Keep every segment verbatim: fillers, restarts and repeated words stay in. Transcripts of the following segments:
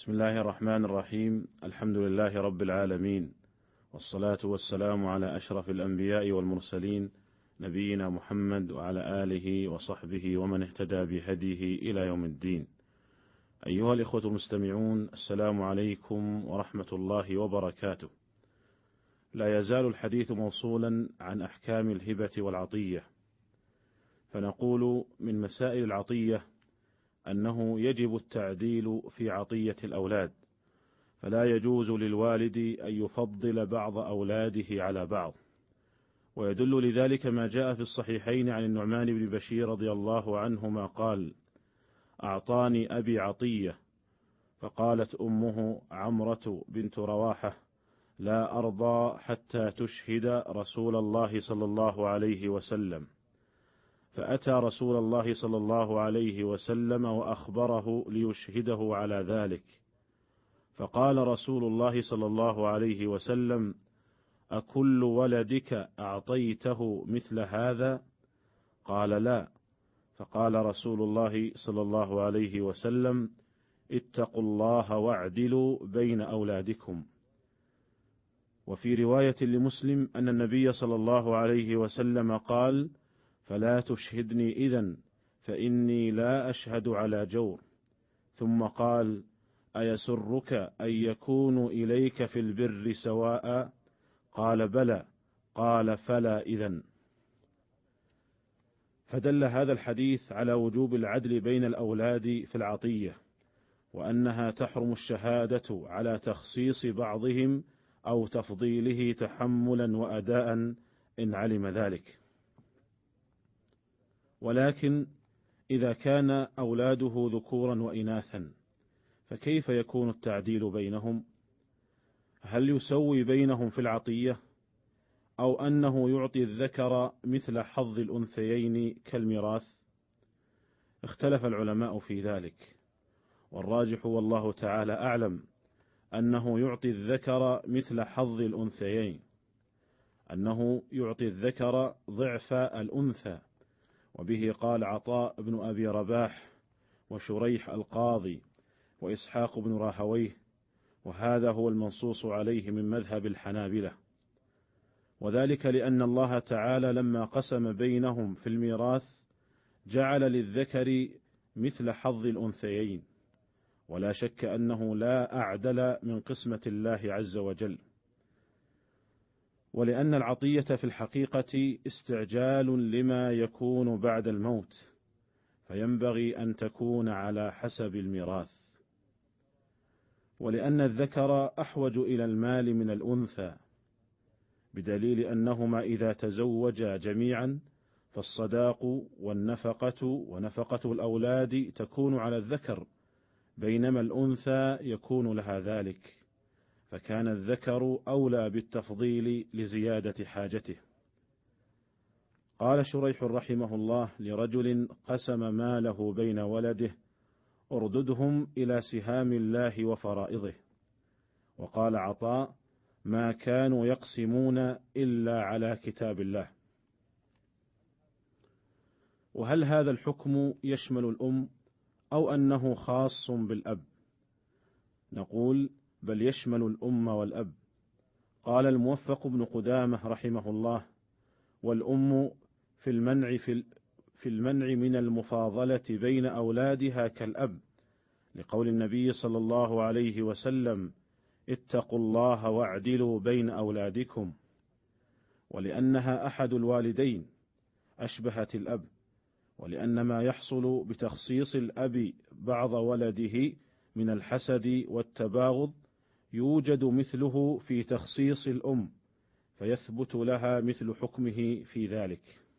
بسم الله الرحمن الرحيم. الحمد لله رب العالمين، والصلاة والسلام على أشرف الأنبياء والمرسلين، نبينا محمد وعلى آله وصحبه ومن اهتدى بهديه إلى يوم الدين. أيها الإخوة المستمعون، السلام عليكم ورحمة الله وبركاته. لا يزال الحديث موصولا عن أحكام الهبة والعطية، فنقول من مسائل العطية أنه يجب التعديل في عطية الأولاد، فلا يجوز للوالد أن يفضل بعض أولاده على بعض، ويدل لذلك ما جاء في الصحيحين عن النعمان بن بشير رضي الله عنهما قال: أعطاني أبي عطية، فقالت أمه عمرة بنت رواحة: لا أرضى حتى تشهد رسول الله صلى الله عليه وسلم. فأتى رسول الله صلى الله عليه وسلم وأخبره ليشهده على ذلك، فقال رسول الله صلى الله عليه وسلم: أكل ولدك أعطيته مثل هذا؟ قال: لا. فقال رسول الله صلى الله عليه وسلم: اتقوا الله واعدلوا بين أولادكم. وفي رواية لمسلم أن النبي صلى الله عليه وسلم قال: فلا تشهدني إذن، فإني لا أشهد على جور. ثم قال: أيسرك أن يكونوا إليك في البر سواء؟ قال: بلى. قال: فلا إذن. فدل هذا الحديث على وجوب العدل بين الأولاد في العطية، وأنها تحرم الشهادة على تخصيص بعضهم أو تفضيله تحملا وأداء إن علم ذلك. ولكن إذا كان أولاده ذكورا وإناثا فكيف يكون التعديل بينهم؟ هل يسوي بينهم في العطية، أو أنه يعطي الذكر مثل حظ الأنثيين كالميراث؟ اختلف العلماء في ذلك، والراجح والله تعالى أعلم أنه يعطي الذكر مثل حظ الأنثيين، أنه يعطي الذكر ضعف الأنثى، وبه قال عطاء بن أبي رباح وشريح القاضي وإسحاق بن راهويه، وهذا هو المنصوص عليه من مذهب الحنابلة. وذلك لأن الله تعالى لما قسم بينهم في الميراث جعل للذكر مثل حظ الأنثيين، ولا شك أنه لا أعدل من قسمة الله عز وجل. ولأن العطية في الحقيقة استعجال لما يكون بعد الموت، فينبغي أن تكون على حسب الميراث. ولأن الذكر أحوج إلى المال من الأنثى، بدليل أنهما إذا تزوجا جميعا فالصداق والنفقة ونفقة الأولاد تكون على الذكر، بينما الأنثى يكون لها ذلك، فكان الذكر أولى بالتفضيل لزيادة حاجته. قال شريح رحمه الله لرجل قسم ماله بين ولده: ارددهم إلى سهام الله وفرائضه. وقال عطاء: ما كانوا يقسمون إلا على كتاب الله. وهل هذا الحكم يشمل الأم أو أنه خاص بالأب؟ نقول: بل يشمل الأم والأب. قال الموفق بن قدامة رحمه الله: والأم في المنع, في, في المنع من المفاضلة بين أولادها كالأب، لقول النبي صلى الله عليه وسلم: اتقوا الله واعدلوا بين أولادكم. ولأنها أحد الوالدين أشبهت الأب، ولأن ما يحصل بتخصيص الأب بعض ولده من الحسد والتباغض يوجد مثله في تخصيص الأم، فيثبت لها مثل حكمه في ذلك.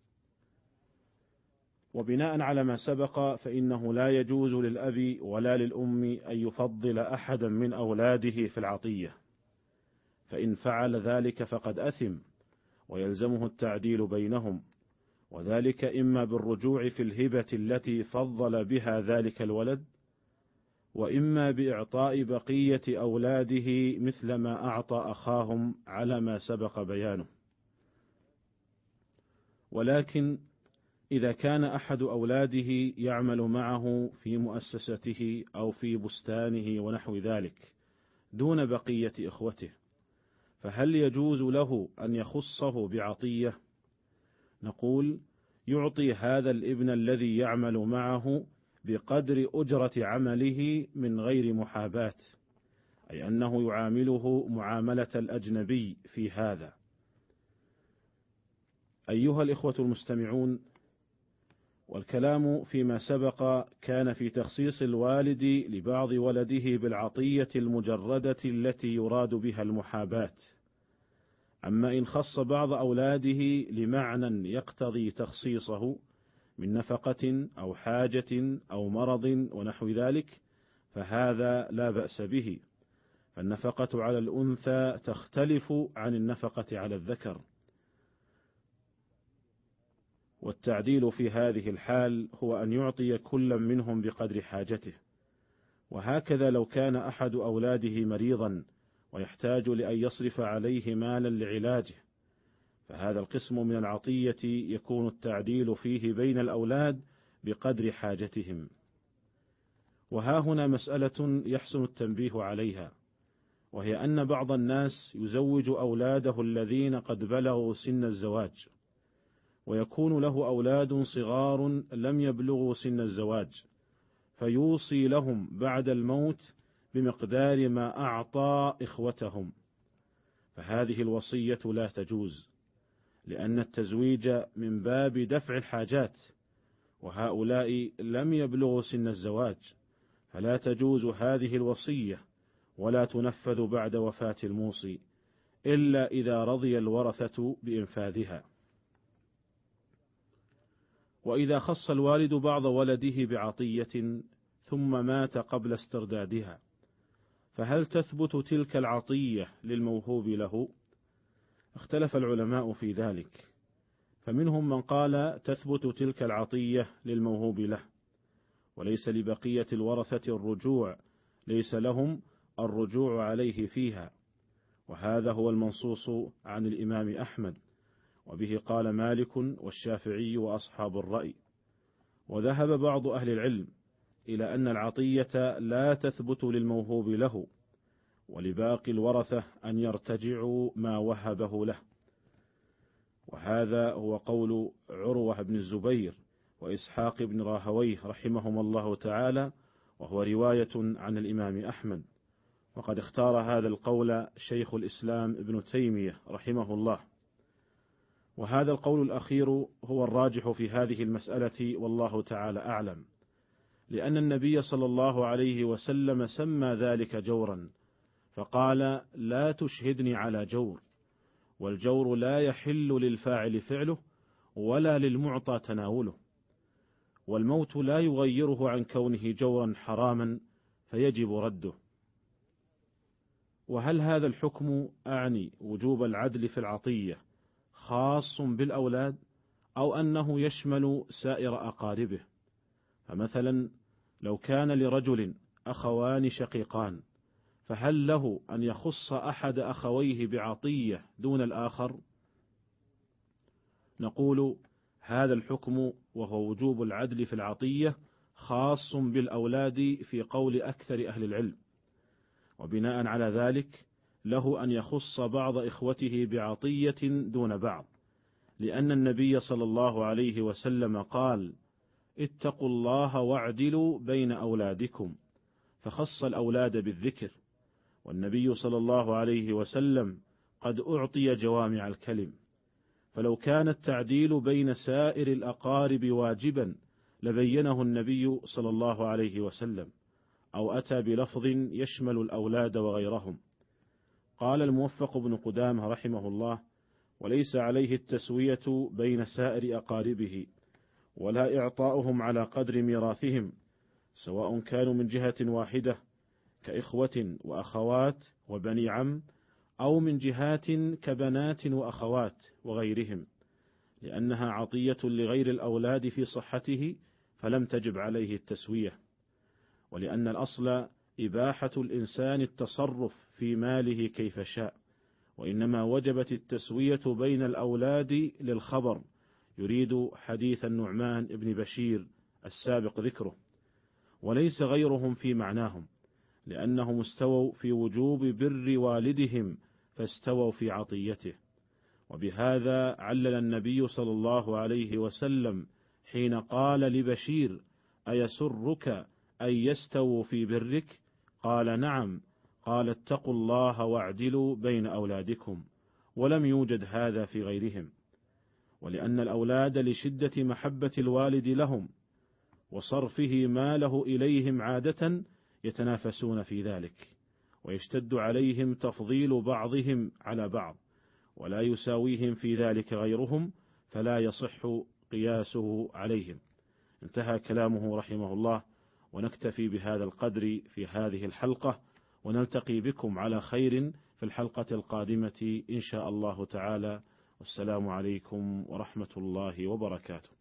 وبناء على ما سبق فإنه لا يجوز للأب ولا للأم أن يفضل أحدا من أولاده في العطية، فإن فعل ذلك فقد أثم ويلزمه التعديل بينهم، وذلك إما بالرجوع في الهبة التي فضل بها ذلك الولد، وإما بإعطاء بقية أولاده مثل ما أعطى أخاهم على ما سبق بيانه. ولكن إذا كان أحد أولاده يعمل معه في مؤسسته أو في بستانه ونحو ذلك دون بقية إخوته، فهل يجوز له أن يخصه بعطية؟ نقول: يعطي هذا الابن الذي يعمل معه بقدر أجرة عمله من غير محاباة، أي أنه يعامله معاملة الأجنبي في هذا. أيها الإخوة المستمعون، والكلام فيما سبق كان في تخصيص الوالد لبعض ولده بالعطية المجردة التي يراد بها المحاباة. أما إن خص بعض أولاده لمعنى يقتضي تخصيصه من نفقة أو حاجة أو مرض ونحو ذلك فهذا لا بأس به، فالنفقة على الأنثى تختلف عن النفقة على الذكر، والتعديل في هذه الحال هو أن يعطي كل منهم بقدر حاجته. وهكذا لو كان أحد أولاده مريضا ويحتاج لأن يصرف عليه مالا لعلاجه، فهذا القسم من العطية يكون التعديل فيه بين الأولاد بقدر حاجتهم. وها هنا مسألة يحسن التنبيه عليها، وهي أن بعض الناس يزوج أولاده الذين قد بلغوا سن الزواج، ويكون له أولاد صغار لم يبلغوا سن الزواج، فيوصي لهم بعد الموت بمقدار ما أعطى إخوتهم، فهذه الوصية لا تجوز، لأن التزويج من باب دفع الحاجات، وهؤلاء لم يبلغوا سن الزواج، فلا تجوز هذه الوصية ولا تنفذ بعد وفاة الموصي إلا إذا رضي الورثة بإنفاذها. وإذا خص الوالد بعض ولده بعطية ثم مات قبل استردادها، فهل تثبت تلك العطية للموهوب له؟ اختلف العلماء في ذلك، فمنهم من قال تثبت تلك العطية للموهوب له، وليس لبقية الورثة الرجوع، ليس لهم الرجوع عليه فيها، وهذا هو المنصوص عن الإمام أحمد، وبه قال مالك والشافعي وأصحاب الرأي. وذهب بعض أهل العلم إلى أن العطية لا تثبت للموهوب له، ولباقي الورثة أن يرتجعوا ما وهبه له، وهذا هو قول عروة بن الزبير وإسحاق بن راهويه رحمهم الله تعالى، وهو رواية عن الإمام أحمد، وقد اختار هذا القول شيخ الإسلام ابن تيمية رحمه الله. وهذا القول الأخير هو الراجح في هذه المسألة، والله تعالى أعلم، لأن النبي صلى الله عليه وسلم سمى ذلك جورا، فقال: لا تشهدني على جور، والجور لا يحل للفاعل فعله ولا للمعطى تناوله، والموت لا يغيره عن كونه جورا حراما فيجب رده. وهل هذا الحكم أعني وجوب العدل في العطية خاص بالأولاد، أو أنه يشمل سائر أقاربه؟ فمثلا لو كان لرجل أخوان شقيقان، فهل له أن يخص أحد أخويه بعطية دون الآخر؟ نقول: هذا الحكم وهو وجوب العدل في العطية خاص بالأولاد في قول أكثر أهل العلم، وبناء على ذلك له أن يخص بعض إخوته بعطية دون بعض، لأن النبي صلى الله عليه وسلم قال: اتقوا الله واعدلوا بين أولادكم، فخص الأولاد بالذكر، والنبي صلى الله عليه وسلم قد أعطي جوامع الكلم، فلو كان التعديل بين سائر الأقارب واجبا لبينه النبي صلى الله عليه وسلم، أو أتى بلفظ يشمل الأولاد وغيرهم. قال الموفق بن قدامة رحمه الله: وليس عليه التسوية بين سائر أقاربه، ولا إعطاؤهم على قدر ميراثهم، سواء كانوا من جهة واحدة كإخوة وأخوات وبني عم، أو من جهات كبنات وأخوات وغيرهم، لأنها عطية لغير الأولاد في صحته، فلم تجب عليه التسوية، ولأن الأصل إباحة الإنسان التصرف في ماله كيف شاء، وإنما وجبت التسوية بين الأولاد للخبر يريد حديث النعمان بن بشير السابق ذكره، وليس غيرهم في معناهم، لأنهم استووا في وجوب بر والدهم فاستووا في عطيته. وبهذا علل النبي صلى الله عليه وسلم حين قال لبشير: أيسرك أن يستووا في برك؟ قال: نعم. قال: اتقوا الله واعدلوا بين أولادكم. ولم يوجد هذا في غيرهم، ولأن الأولاد لشدة محبة الوالد لهم وصرفه ماله إليهم عادة يتنافسون في ذلك، ويشتد عليهم تفضيل بعضهم على بعض، ولا يساويهم في ذلك غيرهم، فلا يصح قياسه عليهم. انتهى كلامه رحمه الله. ونكتفي بهذا القدر في هذه الحلقة، ونلتقي بكم على خير في الحلقة القادمة إن شاء الله تعالى. والسلام عليكم ورحمة الله وبركاته.